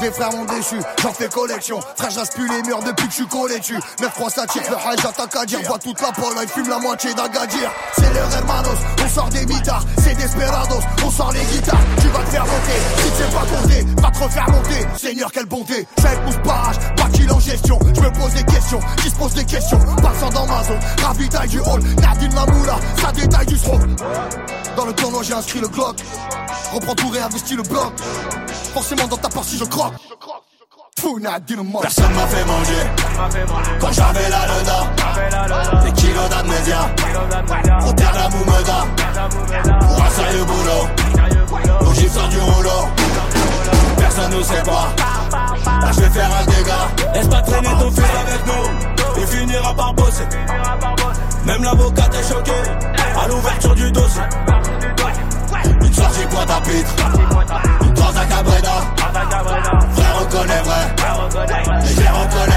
Les frères m'ont déçu, j'en fais collection. Frère, je reste plus les murs depuis que je suis collé dessus. 9-3 ça tire, le high j'attaque à dire. Vois toute la Pologne, fume la moitié d'Agadir. C'est leur hermanos, on sort des mitards. C'est desperados, on sort les guitares. Tu vas te faire monter, si tu sais pas compter, va te refaire monter. Seigneur, quelle bonté, j'suis avec mon barrage, pas qu'il en gestion. Je me pose des questions, qui se pose des questions. Passant dans ma zone, ravitaille du hall. Nadine Mamoula, ça détaille du stroke. Dans le tournoi j'ai inscrit le Glock. Reprends tout, réinvestis le bloc. Forcément dans ta partie je croque. Personne m'a fait manger quand j'avais la Leda. Des kilos d'amnésia, faut taire la moumeda. Pour un sérieux boulot, l'ogive sort du rouleau. Personne ne sait pas, là je vais faire un dégât. Laisse pas traîner ton fils avec nous, il finira par bosser. Même l'avocate est choquée à l'ouverture du dossier. Une sortie pointe à pitre, une transe à Cabreda. Frère reconnaît vrai, mais je les reconnais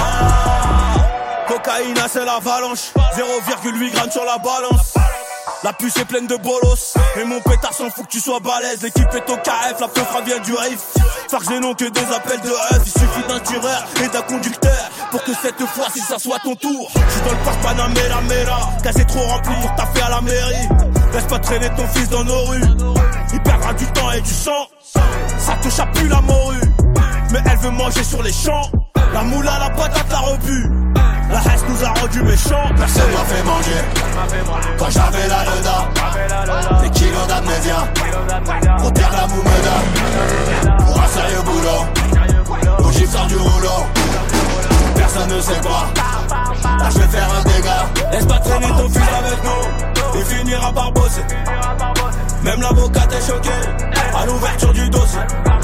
pas. Cocaïne c'est l'avalanche, 0,8 grammes sur la balance. La puce est pleine de bolos, et mon pétard s'en fout que tu sois balèze. L'équipe est au KF, la peufra vient du riff. Farc j'ai non que des appels de rêve. Il suffit d'un tireur et d'un conducteur pour que cette fois-ci ça soit ton tour. J'suis dans le parc Panamera, casé trop rempli pour taffer à la mairie. Laisse pas traîner ton fils dans nos rues, il perdra du temps et du sang. Ça te chape plus la morue, mais elle veut manger sur les champs. La moula, la patate, la rebut. La haine nous a rendu méchants. Personne m'a fait manger quand j'avais la Leda. Des kilos d'amnésia, faut taire la moumeda. Pour un sérieux boulot, l'ogive sort du rouleau. Personne ne sait pas, là je vais faire un dégât. Laisse pas traîner ton fils avec nous, il finira par bosser. Même l'avocate est choquée à l'ouverture du dossier.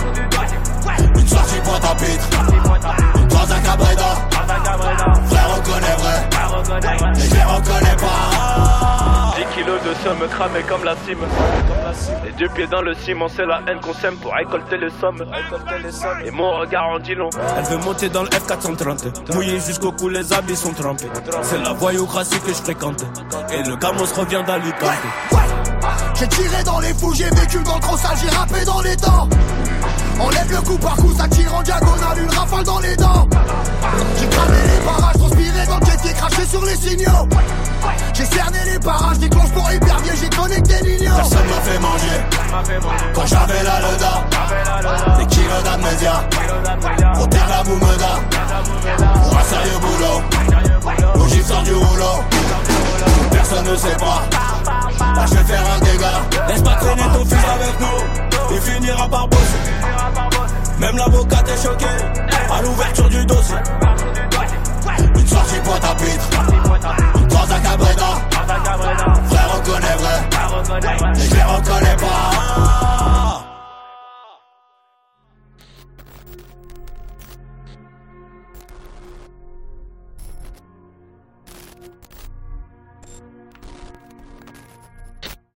Une sortie pointe à pitre, une transe à Cabreda. Frère reconnaît vrai, mais je les reconnais pas. 10 kilos de somme cramés comme la cime. Les deux pieds dans le ciment, c'est la haine qu'on sème pour récolter les sommes. Et mon regard en dit long. Elle veut monter dans le F430, mouillé jusqu'au cou, les habits sont trempés. C'est la voyoucratie que je fréquente, et le gamos revient d'Alicante. J'ai tiré dans les fous, j'ai vécu dans le trop sale, j'ai rappé dans les dents. Enlève le coup par coup, ça tire en diagonale, une rafale dans les dents. J'ai cramé les barrages, transpiré dans le jet, craché sur les signaux. J'ai cerné les barrages, déclenche pour hypervier, j'ai connecté l'igno. Personne m'a fait manger quand j'avais la Leda. Des kilos d'amnésia, faut taire la moumeda. Pour un sérieux boulot, l'ogive sort du rouleau. Personne ne sait pas, là je vais faire un dégât. Laisse pas traîner ton fils avec nous, il finira par bosser. Même l'avocate est choquée à l'ouverture du dossier. Une sortie pointe à pitre, une transe à Cabreda. Frère reconnaît vrai, mais je les reconnais pas.